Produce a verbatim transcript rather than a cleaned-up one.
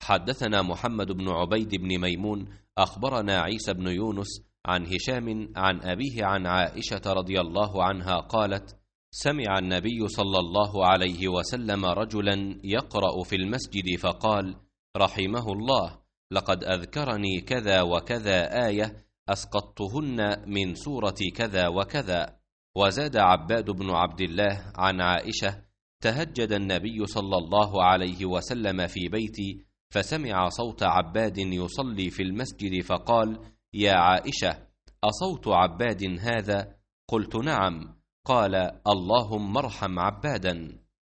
حدثنا محمد بن عبيد بن ميمون أخبرنا عيسى بن يونس عن هشام عن أبيه عن عائشة رضي الله عنها قالت: سمع النبي صلى الله عليه وسلم رجلا يقرأ في المسجد فقال: رحمه الله، لقد أذكرني كذا وكذا آية أسقطتهن من سورة كذا وكذا. وزاد عباد بن عبد الله عن عائشة: تهجد النبي صلى الله عليه وسلم في بيتي فسمع صوت عباد يصلي في المسجد فقال: يا عائشة، أصوت عباد هذا؟ قلت: نعم. قال: اللهم ارحم عبادا.